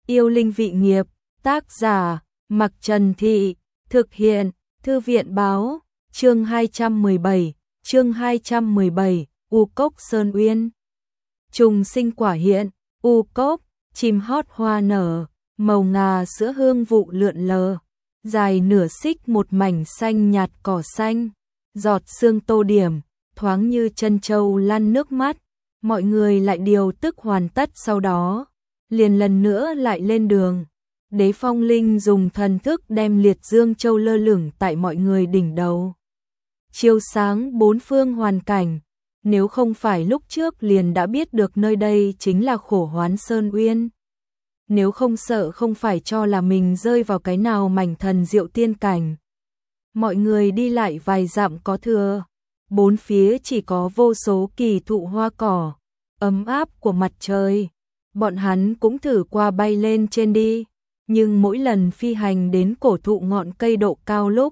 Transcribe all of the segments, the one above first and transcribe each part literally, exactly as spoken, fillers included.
Yêu linh vị nghiệp, tác giả, Mặc Trần Thị, thực hiện, Thư viện báo, chương hai trăm mười bảy, chương hai trăm mười bảy, U Cốc Sơn Uyên. Trùng sinh quả hiện, U Cốc, chim hót hoa nở, màu ngà sữa hương vụ lượn lờ, dài nửa xích một mảnh xanh nhạt cỏ xanh, giọt sương tô điểm, thoáng như chân châu lăn nước mắt, mọi người lại điều tức hoàn tất sau đó, liền lần nữa lại lên đường. Đế Phong Linh dùng thần thức đem liệt dương châu lơ lửng tại mọi người đỉnh đầu, chiếu sáng bốn phương hoàn cảnh. Nếu không phải lúc trước liền đã biết được nơi đây chính là Khổ Hoán Sơn Uyên, nếu không sợ không phải cho là mình rơi vào cái nào mảnh thần diệu tiên cảnh. Mọi người đi lại vài dặm có thừa, bốn phía chỉ có vô số kỳ thụ hoa cỏ, ấm áp của mặt trời. Bọn hắn cũng thử qua bay lên trên đi, nhưng mỗi lần phi hành đến cổ thụ ngọn cây độ cao lúc,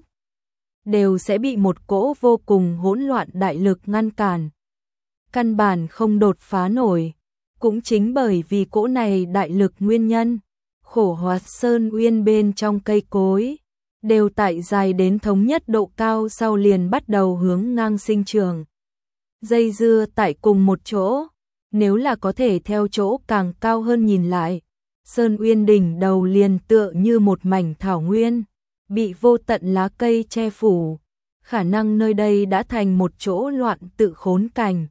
đều sẽ bị một cỗ vô cùng hỗn loạn đại lực ngăn cản. Căn bản không đột phá nổi. Cũng chính bởi vì cỗ này đại lực nguyên nhân, Khổ Hoán Sơn Uyên bên trong cây cối đều tại dài đến thống nhất độ cao sau liền bắt đầu hướng ngang sinh trưởng. Dây dưa tại cùng một chỗ, nếu là có thể theo chỗ càng cao hơn nhìn lại, Sơn Uyên đỉnh đầu liền tựa như một mảnh thảo nguyên, bị vô tận lá cây che phủ, khả năng nơi đây đã thành một chỗ loạn tự khốn cảnh.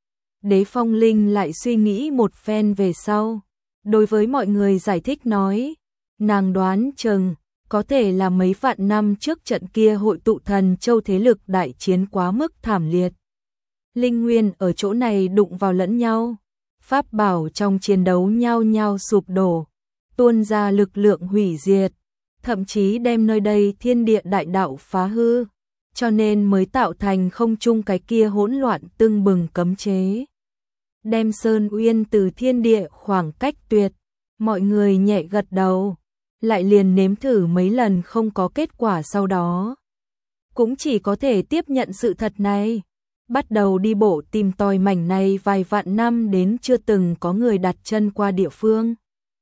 Đế Phong Linh lại suy nghĩ một phen về sau, đối với mọi người giải thích nói, nàng đoán chừng có thể là mấy vạn năm trước trận kia hội tụ thần châu thế lực đại chiến quá mức thảm liệt. Linh nguyên ở chỗ này đụng vào lẫn nhau, pháp bảo trong chiến đấu nhau nhau sụp đổ, tuôn ra lực lượng hủy diệt, thậm chí đem nơi đây thiên địa đại đạo phá hư, cho nên mới tạo thành không trung cái kia hỗn loạn tưng bừng cấm chế. Đem Sơn Uyên từ thiên địa khoảng cách tuyệt, mọi người nhẹ gật đầu, lại liền nếm thử mấy lần không có kết quả sau đó. Cũng chỉ có thể tiếp nhận sự thật này, bắt đầu đi bộ tìm tòi mảnh này vài vạn năm đến chưa từng có người đặt chân qua địa phương.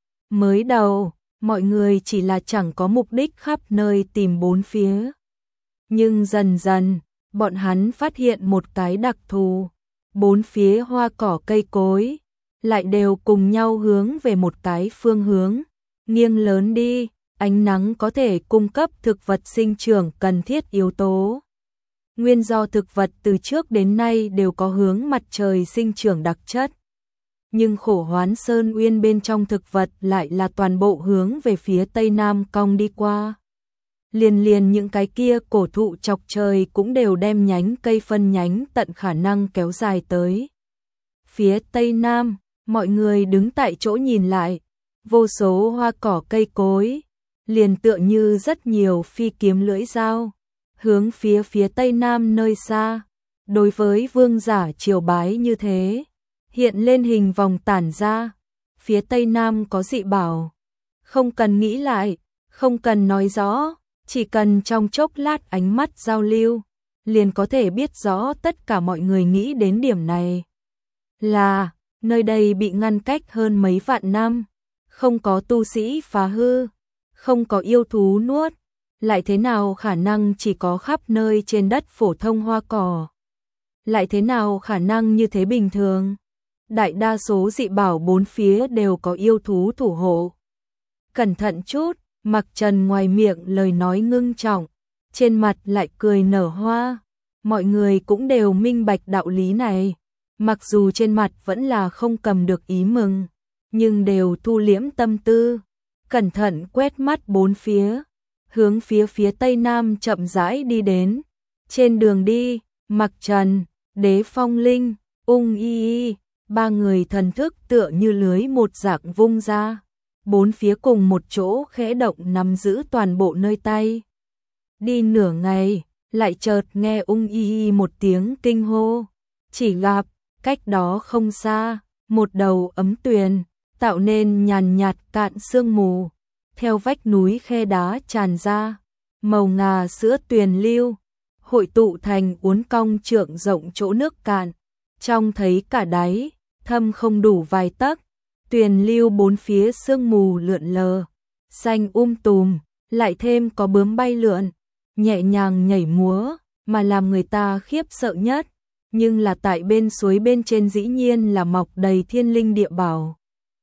Mới đầu, mọi người chỉ là chẳng có mục đích khắp nơi tìm bốn phía. Nhưng dần dần, bọn hắn phát hiện một cái đặc thù. Bốn phía hoa cỏ cây cối lại đều cùng nhau hướng về một cái phương hướng, nghiêng lớn đi, ánh nắng có thể cung cấp thực vật sinh trưởng cần thiết yếu tố. Nguyên do thực vật từ trước đến nay đều có hướng mặt trời sinh trưởng đặc chất. Nhưng Khổ Hoán Sơn Uyên bên trong thực vật lại là toàn bộ hướng về phía tây nam cong đi qua. Liền liền những cái kia cổ thụ chọc trời cũng đều đem nhánh cây phân nhánh tận khả năng kéo dài tới. Phía tây nam, mọi người đứng tại chỗ nhìn lại, vô số hoa cỏ cây cối, liền tựa như rất nhiều phi kiếm lưỡi dao, hướng phía phía tây nam nơi xa, đối với vương giả triều bái như thế, hiện lên hình vòng tản ra, phía tây nam có dị bảo, không cần nghĩ lại, không cần nói rõ. Chỉ cần trong chốc lát ánh mắt giao lưu, liền có thể biết rõ tất cả mọi người nghĩ đến điểm này. Là, nơi đây bị ngăn cách hơn mấy vạn năm, không có tu sĩ phá hư, không có yêu thú nuốt, lại thế nào khả năng chỉ có khắp nơi trên đất phổ thông hoa cỏ. Lại thế nào khả năng như thế bình thường. Đại đa số dị bảo bốn phía đều có yêu thú thủ hộ. Cẩn thận chút. Mặc Trần ngoài miệng lời nói ngưng trọng, trên mặt lại cười nở hoa. Mọi người cũng đều minh bạch đạo lý này, mặc dù trên mặt vẫn là không cầm được ý mừng, nhưng đều thu liễm tâm tư, cẩn thận quét mắt bốn phía, hướng phía phía tây nam chậm rãi đi đến. Trên đường đi, Mặc Trần, Đế Phong Linh, Ung Y Y, ba người thần thức tựa như lưới một dạng vung ra. Bốn phía cùng một chỗ khẽ động nắm giữ toàn bộ nơi tay. Đi nửa ngày, lại chợt nghe Ung Y Y một tiếng kinh hô. Chỉ gặp, cách đó không xa, một đầu ấm tuyền, tạo nên nhàn nhạt cạn sương mù. Theo vách núi khe đá tràn ra, màu ngà sữa tuyền lưu, hội tụ thành uốn cong trượng rộng chỗ nước cạn. Trong thấy cả đáy, thâm không đủ vài tấc. Tuyền lưu bốn phía sương mù lượn lờ, xanh um tùm, lại thêm có bướm bay lượn, nhẹ nhàng nhảy múa, mà làm người ta khiếp sợ nhất, nhưng là tại bên suối bên trên dĩ nhiên là mọc đầy thiên linh địa bảo.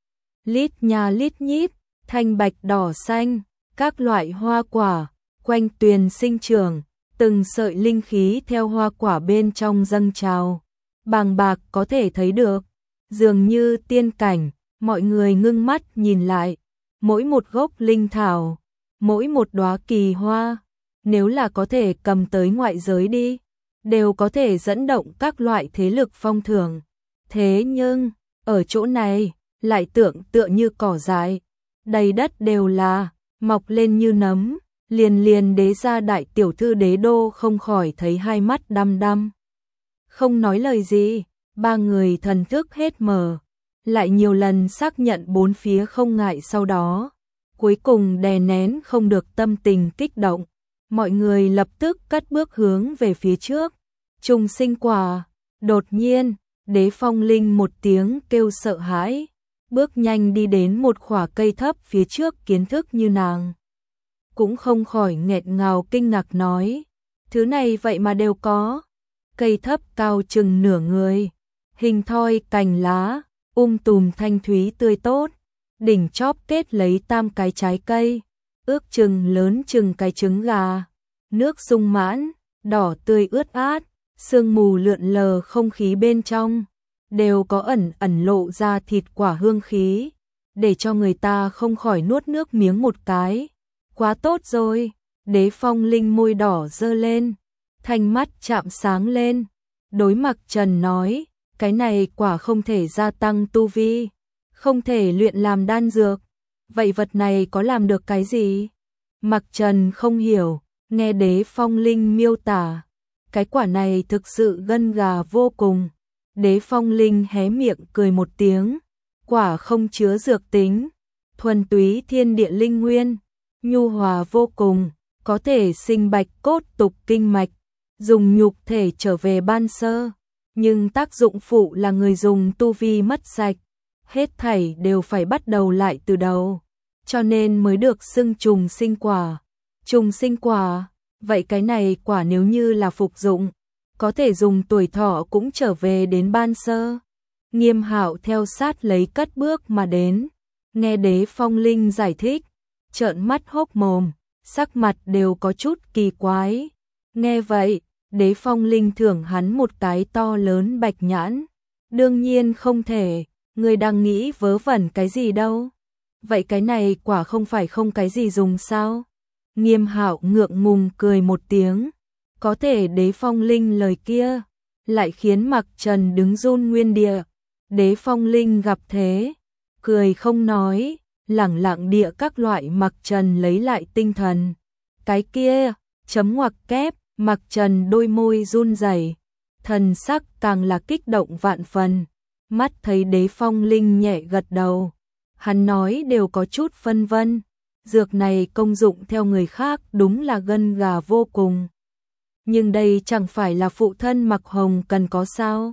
Lít nha lít nhít, thanh bạch đỏ xanh, các loại hoa quả, quanh tuyền sinh trưởng, từng sợi linh khí theo hoa quả bên trong dâng trào, bàng bạc có thể thấy được, dường như tiên cảnh, mọi người ngưng mắt nhìn lại, mỗi một gốc linh thảo, mỗi một đóa kỳ hoa, nếu là có thể cầm tới ngoại giới đi, đều có thể dẫn động các loại thế lực phong thưởng. Thế nhưng, ở chỗ này, lại tưởng tựa như cỏ dại, đầy đất đều là, mọc lên như nấm, liền liền đế gia đại tiểu thư đế đô không khỏi thấy hai mắt đăm đăm. Không nói lời gì, ba người thần thức hết mờ, lại nhiều lần xác nhận bốn phía không ngại sau đó, cuối cùng đè nén không được tâm tình kích động, mọi người lập tức cất bước hướng về phía trước. Trùng sinh quả, đột nhiên, Đế Phong Linh một tiếng kêu sợ hãi, bước nhanh đi đến một khỏa cây thấp phía trước, kiến thức như nàng cũng không khỏi nghẹt ngào kinh ngạc nói, thứ này vậy mà đều có. Cây thấp cao chừng nửa người, hình thoi cành lá, um tùm thanh thúy tươi tốt, đỉnh chóp kết lấy tam cái trái cây, ước chừng lớn chừng cái trứng gà, nước sung mãn, đỏ tươi ướt át, sương mù lượn lờ không khí bên trong, đều có ẩn ẩn lộ ra thịt quả hương khí, để cho người ta không khỏi nuốt nước miếng một cái. Quá tốt rồi, Đế Phong Linh môi đỏ dơ lên, thanh mắt chạm sáng lên, đối Mặc Trần nói, cái này quả không thể gia tăng tu vi, không thể luyện làm đan dược, vậy vật này có làm được cái gì? Mặc Trần không hiểu, nghe Đế Phong Linh miêu tả, cái quả này thực sự gân gà vô cùng. Đế Phong Linh hé miệng cười một tiếng, quả không chứa dược tính, thuần túy thiên địa linh nguyên, nhu hòa vô cùng, có thể sinh bạch cốt tục kinh mạch, dùng nhục thể trở về ban sơ, nhưng tác dụng phụ là người dùng tu vi mất sạch, hết thảy đều phải bắt đầu lại từ đầu, cho nên mới được xưng trùng sinh quả. Trùng sinh quả, vậy cái này quả nếu như là phục dụng, có thể dùng tuổi thọ cũng trở về đến ban sơ. Nghiêm Hạo theo sát lấy cất bước mà đến, nghe Đế Phong Linh giải thích, trợn mắt hốc mồm, sắc mặt đều có chút kỳ quái. Nghe vậy, Đế Phong Linh thưởng hắn một cái to lớn bạch nhãn. Đương nhiên không thể, người đang nghĩ vớ vẩn cái gì đâu. Vậy cái này quả không phải không cái gì dùng sao? Nghiêm Hạo ngượng ngùng cười một tiếng. Có thể Đế Phong Linh lời kia lại khiến Mặc Trần đứng run nguyên địa. Đế Phong Linh gặp thế, cười không nói, lẳng lặng địa các loại. Mặc Trần lấy lại tinh thần. Cái kia, chấm ngoặc kép, Mặc Trần đôi môi run rẩy, thần sắc càng là kích động vạn phần. Mắt thấy Đế Phong Linh nhẹ gật đầu, hắn nói đều có chút phân vân. Dược này công dụng theo người khác đúng là gân gà vô cùng. Nhưng đây chẳng phải là phụ thân Mặc Hồng cần có sao?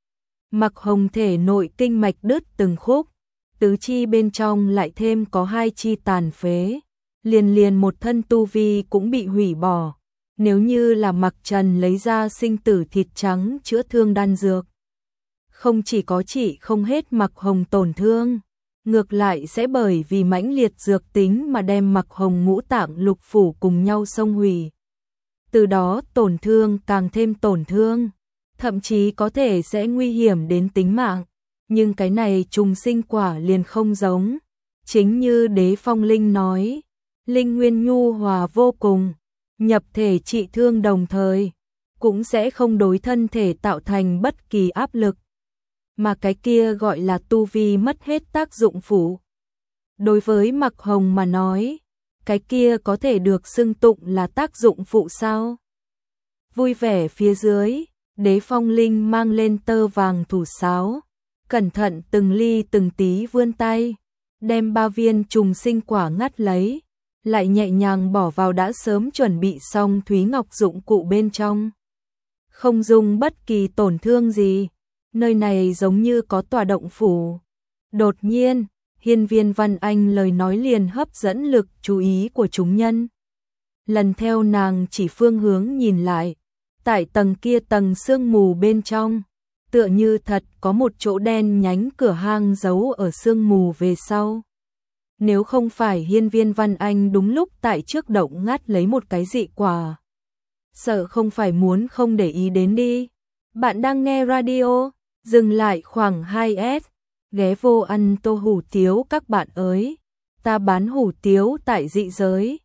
Mặc Hồng thể nội kinh mạch đứt từng khúc, tứ chi bên trong lại thêm có hai chi tàn phế, liền liền một thân tu vi cũng bị hủy bỏ. Nếu như là Mặc Trần lấy ra sinh tử thịt trắng chữa thương đan dược, không chỉ có trị không hết Mặc Hồng tổn thương, ngược lại sẽ bởi vì mãnh liệt dược tính mà đem Mặc Hồng ngũ tạng lục phủ cùng nhau xông hủy. Từ đó tổn thương càng thêm tổn thương, thậm chí có thể sẽ nguy hiểm đến tính mạng. Nhưng cái này trùng sinh quả liền không giống. Chính như Đế Phong Linh nói, linh nguyên nhu hòa vô cùng, nhập thể trị thương đồng thời, cũng sẽ không đối thân thể tạo thành bất kỳ áp lực. Mà cái kia gọi là tu vi mất hết tác dụng phụ. Đối với Mặc Hồng mà nói, cái kia có thể được xưng tụng là tác dụng phụ sao? Vui vẻ phía dưới, Đế Phong Linh mang lên tơ vàng thủ sáo, cẩn thận từng ly từng tí vươn tay, đem ba viên trùng sinh quả ngắt lấy, lại nhẹ nhàng bỏ vào đã sớm chuẩn bị xong thúy ngọc dụng cụ bên trong. Không dùng bất kỳ tổn thương gì, nơi này giống như có tòa động phủ. Đột nhiên, Hiên Viên Văn Anh lời nói liền hấp dẫn lực chú ý của chúng nhân. Lần theo nàng chỉ phương hướng nhìn lại, tại tầng kia tầng sương mù bên trong, tựa như thật có một chỗ đen nhánh cửa hang giấu ở sương mù về sau. Nếu không phải Hiên Viên Văn Anh đúng lúc tại trước động ngắt lấy một cái dị quả, sợ không phải muốn không để ý đến đi. Bạn đang nghe radio, dừng lại khoảng hai s, ghé vô ăn tô hủ tiếu các bạn ơi. Ta bán hủ tiếu tại dị giới,